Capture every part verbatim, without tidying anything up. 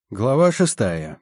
Глава шестая.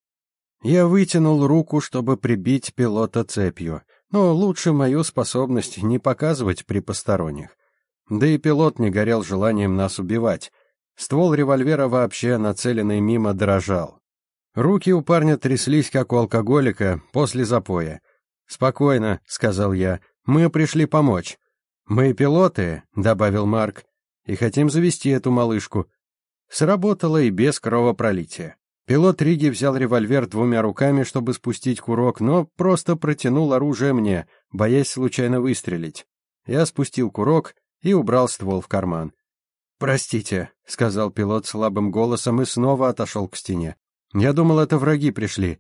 Я вытянул руку, чтобы прибить пилота цепью, но лучше мою способность не показывать при посторонних. Да и пилот не горел желанием нас убивать. Ствол револьвера, вообще нацеленный мимо, дрожал. Руки у парня тряслись, как у алкоголика после запоя. «Спокойно», — сказал я, — «мы пришли помочь». «Мы пилоты», — добавил Марк, — «и хотим завести эту малышку». Сработало и без кровопролития. Пилот Риги взял револьвер двумя руками, чтобы спустить курок, но просто протянул оружие мне, боясь случайно выстрелить. Я спустил курок и убрал ствол в карман. «Простите», — сказал пилот слабым голосом и снова отошел к стене. «Я думал, это враги пришли».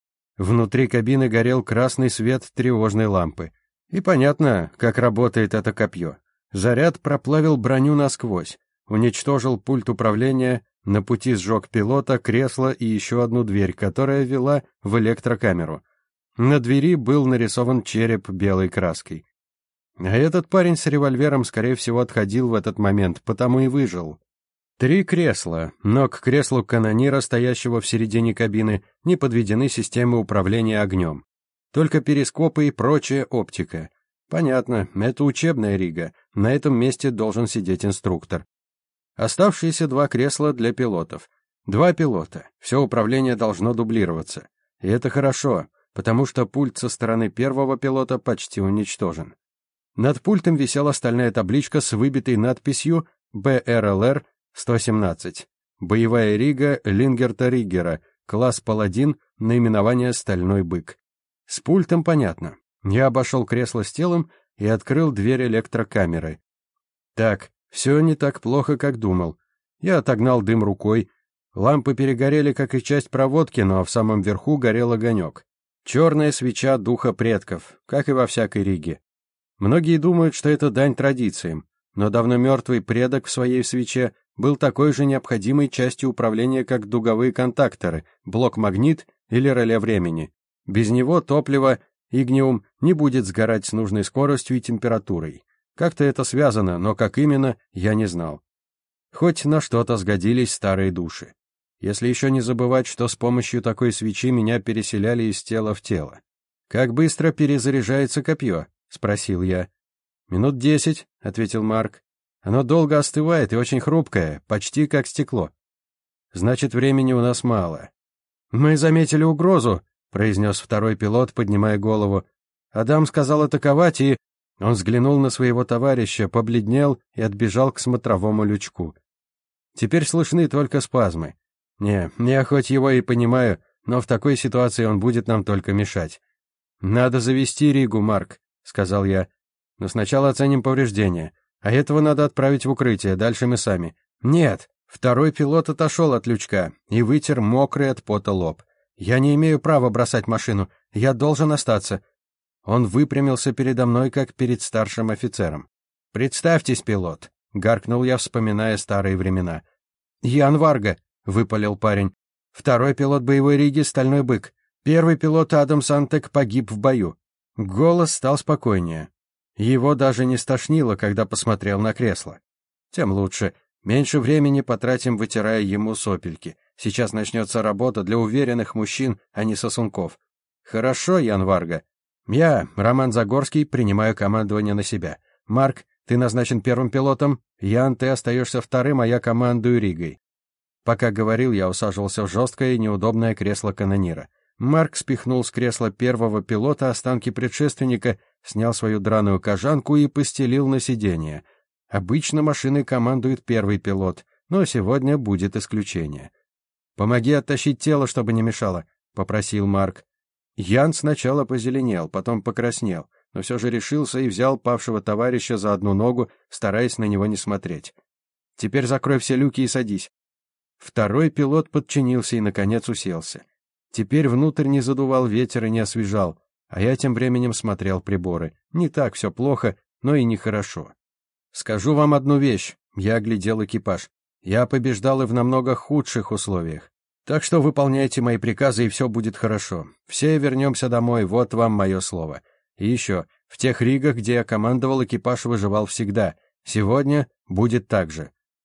Внутри кабины горел красный свет тревожной лампы. И понятно, как работает это копье. Заряд проплавил броню насквозь. Уничтожил пульт управления, на пути сжег пилота, кресло и еще одну дверь, которая вела в электрокамеру. На двери был нарисован череп белой краской. А этот парень с револьвером, скорее всего, отходил в этот момент, потому и выжил. Три кресла, но к креслу канонира, стоящего в середине кабины, не подведены системы управления огнем. Только перископы и прочая оптика. Понятно, это учебная рига, на этом месте должен сидеть инструктор. Оставшиеся два кресла для пилотов. Два пилота. Все управление должно дублироваться. И это хорошо, потому что пульт со стороны первого пилота почти уничтожен. Над пультом висела стальная табличка с выбитой надписью бэ эр эл эр сто семнадцать. Боевая рига Лингерта Риггера, класс Паладин, наименование «Стальной бык». С пультом понятно. Я обошел кресло с телом и открыл дверь электрокамеры. Так, все не так плохо, как думал. Я отогнал дым рукой. Лампы перегорели, как и часть проводки, но в самом верху горел огонек. Черная свеча духа предков, как и во всякой риге. Многие думают, что это дань традициям, но давно мертвый предок в своей свече был такой же необходимой частью управления, как дуговые контакторы, блок-магнит или реле времени. Без него топливо, игниум, не будет сгорать с нужной скоростью и температурой. Как-то это связано, но как именно, я не знал. Хоть на что-то сгодились старые души. Если еще не забывать, что с помощью такой свечи меня переселяли из тела в тело. «Как быстро перезаряжается копье?» — спросил я. «Минут десять», — ответил Марк. «Оно долго остывает и очень хрупкое, почти как стекло. Значит, времени у нас мало». «Мы заметили угрозу», — произнес второй пилот, поднимая голову. «Адам сказал атаковать и...» Он взглянул на своего товарища, побледнел и отбежал к смотровому лючку. Теперь слышны только спазмы. Не, я хоть его и понимаю, но в такой ситуации он будет нам только мешать. «Надо завести Ригу, Марк», — сказал я. «Но сначала оценим повреждения. А этого надо отправить в укрытие, дальше мы сами». «Нет». Второй пилот отошел от лючка и вытер мокрый от пота лоб. «Я не имею права бросать машину. Я должен остаться». Он выпрямился передо мной, как перед старшим офицером. «Представьтесь, пилот», — гаркнул я, вспоминая старые времена. «Ян Варга», — выпалил парень. «Второй пилот боевой риги «Стальной бык». Первый пилот Адам Сантек погиб в бою». Голос стал спокойнее. Его даже не стошнило, когда посмотрел на кресло. Тем лучше. Меньше времени потратим, вытирая ему сопельки. Сейчас начнется работа для уверенных мужчин, а не сосунков. «Хорошо, Ян Варга». «Я, Роман Загорский, принимаю командование на себя. Марк, ты назначен первым пилотом. Ян, ты остаешься вторым, а я командую Ригой». Пока говорил, я усаживался в жесткое и неудобное кресло канонира. Марк спихнул с кресла первого пилота останки предшественника, снял свою драную кожанку и постелил на сиденье. Обычно машиной командует первый пилот, но сегодня будет исключение. «Помоги оттащить тело, чтобы не мешало», — попросил Марк. Ян сначала позеленел, потом покраснел, но все же решился и взял павшего товарища за одну ногу, стараясь на него не смотреть. «Теперь закрой все люки и садись». Второй пилот подчинился и, наконец, уселся. Теперь внутрь не задувал ветер и не освежал, а я тем временем смотрел приборы. Не так все плохо, но и нехорошо. «Скажу вам одну вещь», — я оглядел экипаж. «Я побеждал и в намного худших условиях. Так что выполняйте мои приказы, и все будет хорошо. Все вернемся домой, вот вам мое слово. И еще, в тех ригах, где я командовал, экипаж выживал всегда. Сегодня будет так же».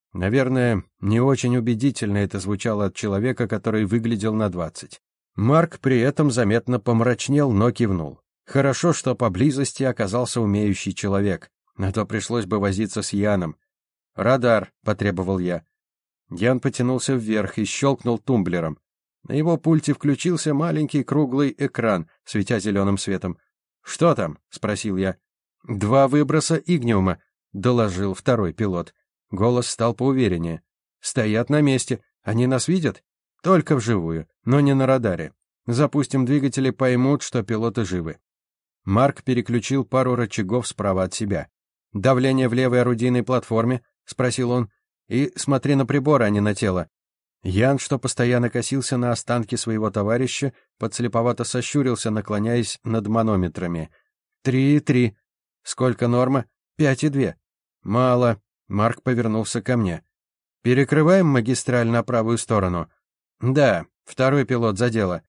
Наверное, не очень убедительно это звучало от человека, который выглядел на двадцать. Марк при этом заметно помрачнел, но кивнул. Хорошо, что поблизости оказался умеющий человек, а то пришлось бы возиться с Яном. «Радар», — потребовал я. Ян потянулся вверх и щелкнул тумблером. На его пульте включился маленький круглый экран, светя зеленым светом. «Что там?» — спросил я. «Два выброса игниума», — доложил второй пилот. Голос стал поувереннее. «Стоят на месте. Они нас видят?» «Только вживую, но не на радаре. Запустим двигатели, поймут, что пилоты живы». Марк переключил пару рычагов справа от себя. «Давление в левой орудийной платформе?» — спросил он. «И смотри на приборы, а не на тело». Ян, что постоянно косился на останки своего товарища, подслеповато сощурился, наклоняясь над манометрами. «Три и три. Сколько норма?» «Пять и две». «Мало». Марк повернулся ко мне. «Перекрываем магистраль на правую сторону?» «Да». Второй пилот за дело.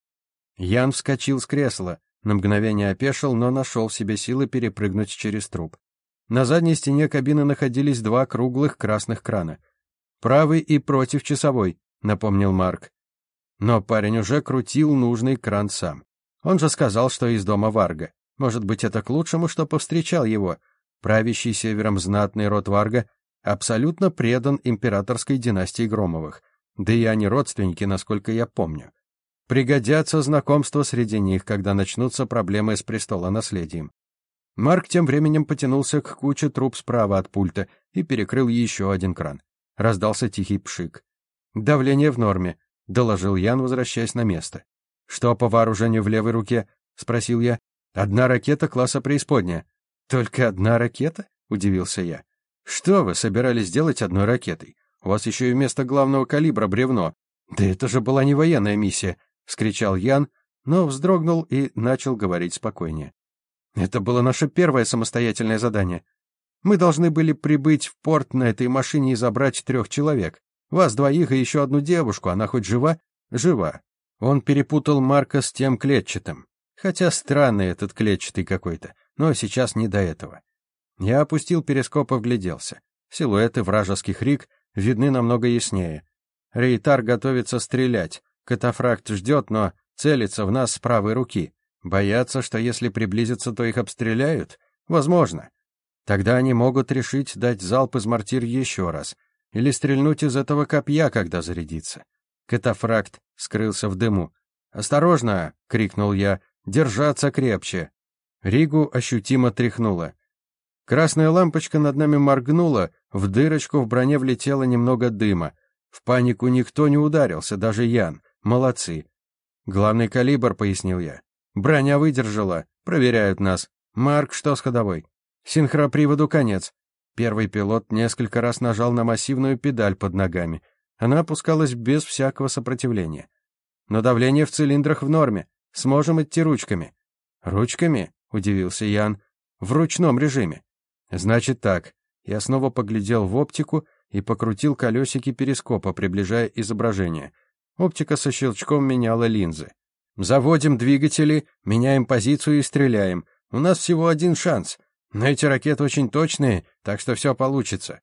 Ян вскочил с кресла. На мгновение опешил, но нашел в себе силы перепрыгнуть через труп. На задней стене кабины находились два круглых красных крана. «Правый и против часовой», — напомнил Марк. Но парень уже крутил нужный кран сам. Он же сказал, что из дома Варга. Может быть, это к лучшему, что повстречал его. Правящий севером знатный род Варга абсолютно предан императорской династии Громовых. Да и они родственники, насколько я помню. Пригодятся знакомства среди них, когда начнутся проблемы с престолонаследием. Марк тем временем потянулся к куче труб справа от пульта и перекрыл еще один кран. Раздался тихий пшик. «Давление в норме», — доложил Ян, возвращаясь на место. «Что по вооружению в левой руке?» — спросил я. «Одна ракета класса преисподняя». «Только одна ракета?» — удивился я. «Что вы собирались делать одной ракетой? У вас еще и вместо главного калибра бревно». «Да это же была не военная миссия», — вскричал Ян, но вздрогнул и начал говорить спокойнее. «Это было наше первое самостоятельное задание. Мы должны были прибыть в порт на этой машине и забрать трех человек. Вас двоих и еще одну девушку. Она хоть жива?» «Жива». Он перепутал Марка с тем клетчатым. Хотя странный этот клетчатый какой-то, но сейчас не до этого. Я опустил перископ и вгляделся. Силуэты вражеских риг видны намного яснее. Рейтар готовится стрелять. Катафракт ждет, но целится в нас с правой руки. Боятся, что если приблизиться, то их обстреляют? Возможно. Тогда они могут решить дать залп из мортир еще раз. Или стрельнуть из этого копья, когда зарядится. Катафракт скрылся в дыму. «Осторожно!» — крикнул я. «Держаться крепче!» Ригу ощутимо тряхнуло. Красная лампочка над нами моргнула, в дырочку в броне влетело немного дыма. В панику никто не ударился, даже Ян. Молодцы. «Главный калибр», — пояснил я. «Броня выдержала. Проверяют нас. Марк, что с ходовой?» «Синхроприводу конец». Первый пилот несколько раз нажал на массивную педаль под ногами. Она опускалась без всякого сопротивления. «Но давление в цилиндрах в норме. Сможем идти ручками». «Ручками?» — удивился Ян. «В ручном режиме». «Значит так». Я снова поглядел в оптику и покрутил колесики перископа, приближая изображение. Оптика со щелчком меняла линзы. «Заводим двигатели, меняем позицию и стреляем. У нас всего один шанс. Но эти ракеты очень точные, так что все получится».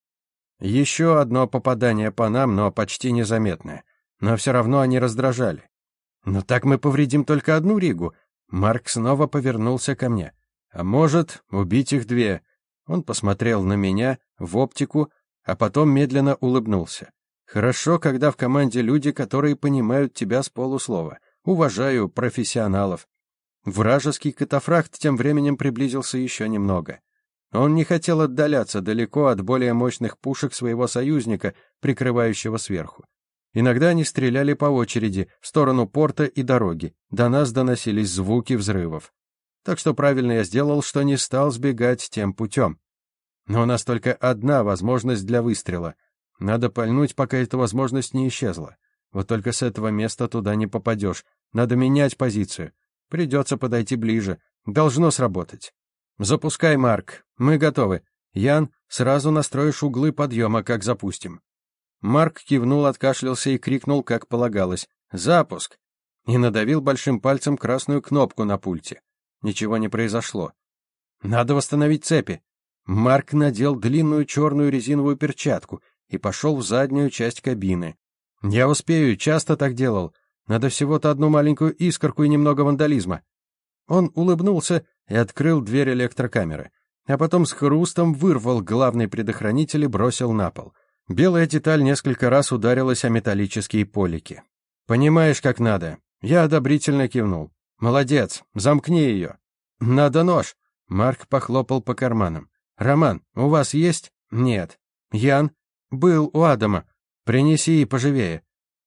Еще одно попадание по нам, но почти незаметное. Но все равно они раздражали. «Но так мы повредим только одну Ригу». Марк снова повернулся ко мне. «А может, убить их две?» Он посмотрел на меня, в оптику, а потом медленно улыбнулся. «Хорошо, когда в команде люди, которые понимают тебя с полуслова. Уважаю профессионалов». Вражеский катафракт тем временем приблизился еще немного. Он не хотел отдаляться далеко от более мощных пушек своего союзника, прикрывающего сверху. Иногда они стреляли по очереди, в сторону порта и дороги. До нас доносились звуки взрывов. Так что правильно я сделал, что не стал сбегать тем путем. Но у нас только одна возможность для выстрела. Надо пальнуть, пока эта возможность не исчезла. Вот только с этого места туда не попадешь. Надо менять позицию. Придется подойти ближе. Должно сработать. «Запускай, Марк. Мы готовы. Ян, сразу настроишь углы подъема, как запустим». Марк кивнул, откашлялся и крикнул, как полагалось. «Запуск!» И надавил большим пальцем красную кнопку на пульте. Ничего не произошло. «Надо восстановить цепи». Марк надел длинную черную резиновую перчатку и пошел в заднюю часть кабины. «Я успею, часто так делал. Надо всего-то одну маленькую искорку и немного вандализма». Он улыбнулся и открыл дверь электрокамеры, а потом с хрустом вырвал главный предохранитель и бросил на пол. Белая деталь несколько раз ударилась о металлические полики. «Понимаешь, как надо». Я одобрительно кивнул. «Молодец, замкни ее». «Надо нож». Марк похлопал по карманам. «Роман, у вас есть?» «Нет». «Ян?» «Был у Адама. Принеси и поживее».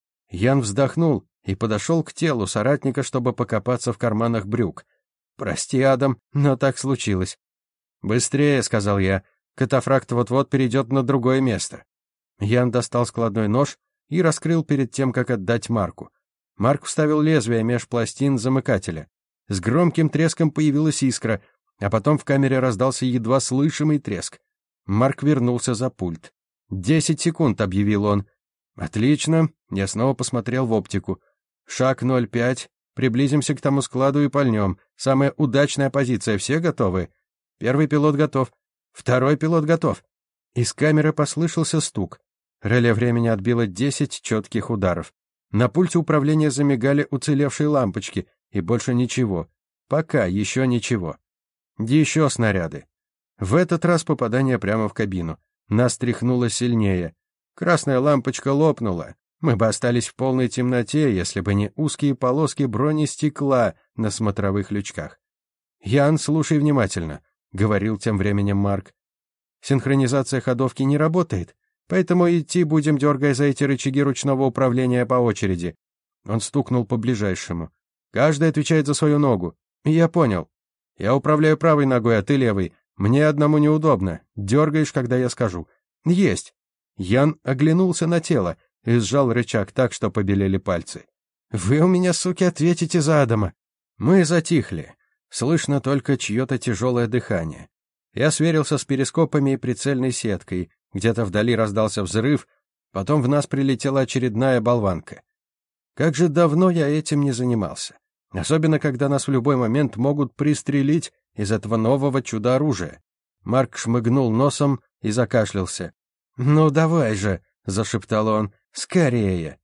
Ян вздохнул и подошел к телу соратника, чтобы покопаться в карманах брюк. «Прости, Адам, но так случилось». «Быстрее», — сказал я. «Катафракт вот-вот перейдет на другое место». Ян достал складной нож и раскрыл перед тем, как отдать Марку. Марк вставил лезвие меж пластин замыкателя. С громким треском появилась искра, а потом в камере раздался едва слышимый треск. Марк вернулся за пульт. «Десять секунд», — объявил он. «Отлично». Я снова посмотрел в оптику. «Шаг ноль пять. Приблизимся к тому складу и пальнем. Самая удачная позиция. Все готовы?» «Первый пилот готов. Второй пилот готов». Из камеры послышался стук. Реле времени отбило десять четких ударов. На пульте управления замигали уцелевшие лампочки, и больше ничего. Пока еще ничего. Еще снаряды. В этот раз попадание прямо в кабину. Нас тряхнуло сильнее. Красная лампочка лопнула. Мы бы остались в полной темноте, если бы не узкие полоски бронестекла на смотровых лючках. «Ян, слушай внимательно», — говорил тем временем Марк. «Синхронизация ходовки не работает, поэтому идти будем, дергая за эти рычаги ручного управления по очереди». Он стукнул по ближайшему. «Каждый отвечает за свою ногу». «Я понял. Я управляю правой ногой, а ты левой. Мне одному неудобно. Дергаешь, когда я скажу». «Есть». Ян оглянулся на тело и сжал рычаг так, что побелели пальцы. «Вы у меня, суки, ответите за Адама». Мы затихли. Слышно только чье-то тяжелое дыхание. Я сверился с перископами и прицельной сеткой. Где-то вдали раздался взрыв, потом в нас прилетела очередная болванка. Как же давно я этим не занимался. Особенно, когда нас в любой момент могут пристрелить из этого нового чудо-оружия. Марк шмыгнул носом и закашлялся. «Ну давай же», — зашептал он, — «скорее».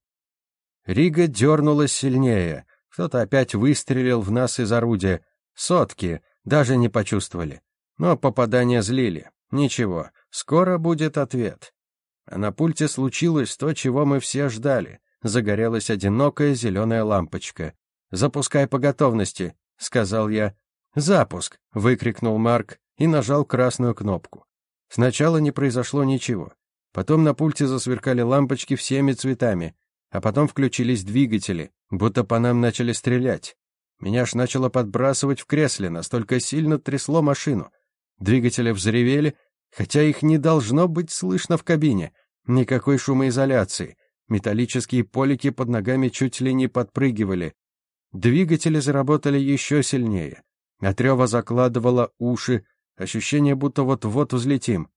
Рига дернулась сильнее. Кто-то опять выстрелил в нас из орудия. Сотки, даже не почувствовали. Но попадания злили. Ничего, скоро будет ответ. А на пульте случилось то, чего мы все ждали. Загорелась одинокая зеленая лампочка. «Запускай по готовности», — сказал я. «Запуск», — выкрикнул Марк и нажал красную кнопку. Сначала не произошло ничего. Потом на пульте засверкали лампочки всеми цветами, а потом включились двигатели, будто по нам начали стрелять. Меня аж начало подбрасывать в кресле, настолько сильно трясло машину. Двигатели взревели, хотя их не должно быть слышно в кабине. Никакой шумоизоляции. Металлические полики под ногами чуть ли не подпрыгивали. Двигатели заработали еще сильнее. От рева закладывало уши, ощущение, будто вот-вот взлетим.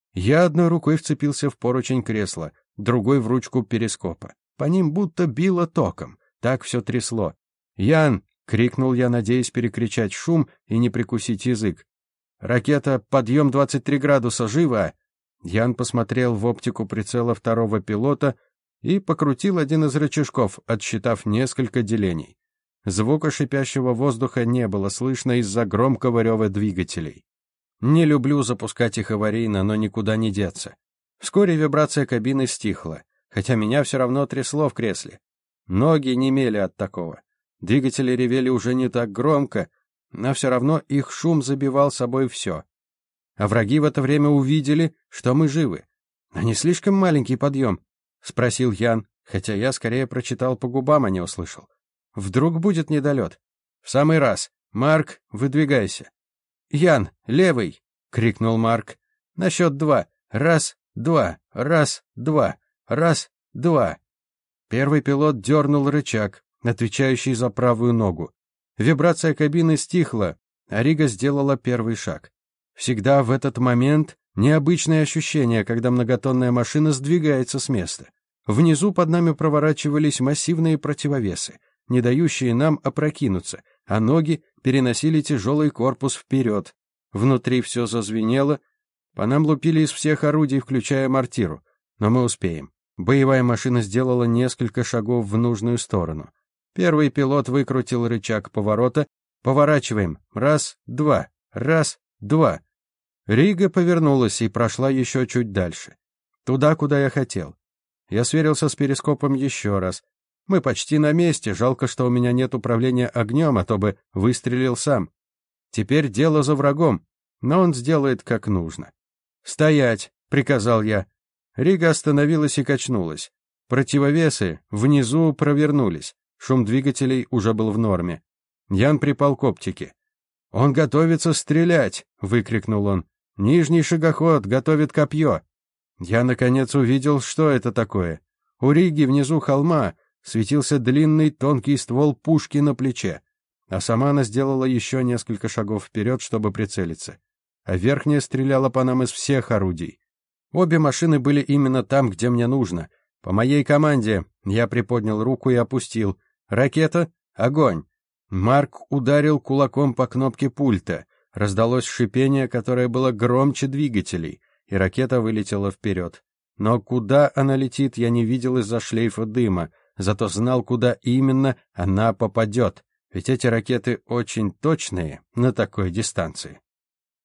Я одной рукой вцепился в поручень кресла, другой в ручку перископа. По ним будто било током. Так все трясло. «Ян!» — крикнул я, надеясь перекричать шум и не прикусить язык. «Ракета, подъем двадцать три градуса, живо!» Ян посмотрел в оптику прицела второго пилота и покрутил один из рычажков, отсчитав несколько делений. Звука шипящего воздуха не было слышно из-за громкого рева двигателей. Не люблю запускать их аварийно, но никуда не деться. Вскоре вибрация кабины стихла, хотя меня все равно трясло в кресле. Ноги немели от такого. Двигатели ревели уже не так громко, но все равно их шум забивал собой все. А враги в это время увидели, что мы живы. «А не слишком маленький подъем?» — спросил Ян, хотя я скорее прочитал по губам, а не услышал. «Вдруг будет недолет?» «В самый раз. Марк, выдвигайся». «Ян, левый!» — крикнул Марк. «На счет два. Раз, два, раз, два, раз, два». Первый пилот дернул рычаг, отвечающий за правую ногу. Вибрация кабины стихла, а Рига сделала первый шаг. Всегда в этот момент необычное ощущение, когда многотонная машина сдвигается с места. Внизу под нами проворачивались массивные противовесы, не дающие нам опрокинуться, а ноги переносили тяжелый корпус вперед. Внутри все зазвенело, по нам лупили из всех орудий, включая мортиру. Но мы успеем. Боевая машина сделала несколько шагов в нужную сторону. Первый пилот выкрутил рычаг поворота. Поворачиваем. Раз, два. Раз, два. Рига повернулась и прошла еще чуть дальше. Туда, куда я хотел. Я сверился с перископом еще раз. Мы почти на месте, жалко, что у меня нет управления огнем, а то бы выстрелил сам. Теперь дело за врагом, но он сделает как нужно. «Стоять!» — приказал я. Рига остановилась и качнулась. Противовесы внизу провернулись. Шум двигателей уже был в норме. Ян припал к оптике. «Он готовится стрелять!» — выкрикнул он. «Нижний шагоход готовит копье!» Я, наконец, увидел, что это такое. У Риги внизу холма светился длинный тонкий ствол пушки на плече, а сама она сделала еще несколько шагов вперед, чтобы прицелиться. А верхняя стреляла по нам из всех орудий. Обе машины были именно там, где мне нужно. По моей команде я приподнял руку и опустил. Ракета, огонь. Марк ударил кулаком по кнопке пульта. Раздалось шипение, которое было громче двигателей, и ракета вылетела вперед. Но куда она летит, я не видел из-за шлейфа дыма, зато знал, куда именно она попадет, ведь эти ракеты очень точные на такой дистанции.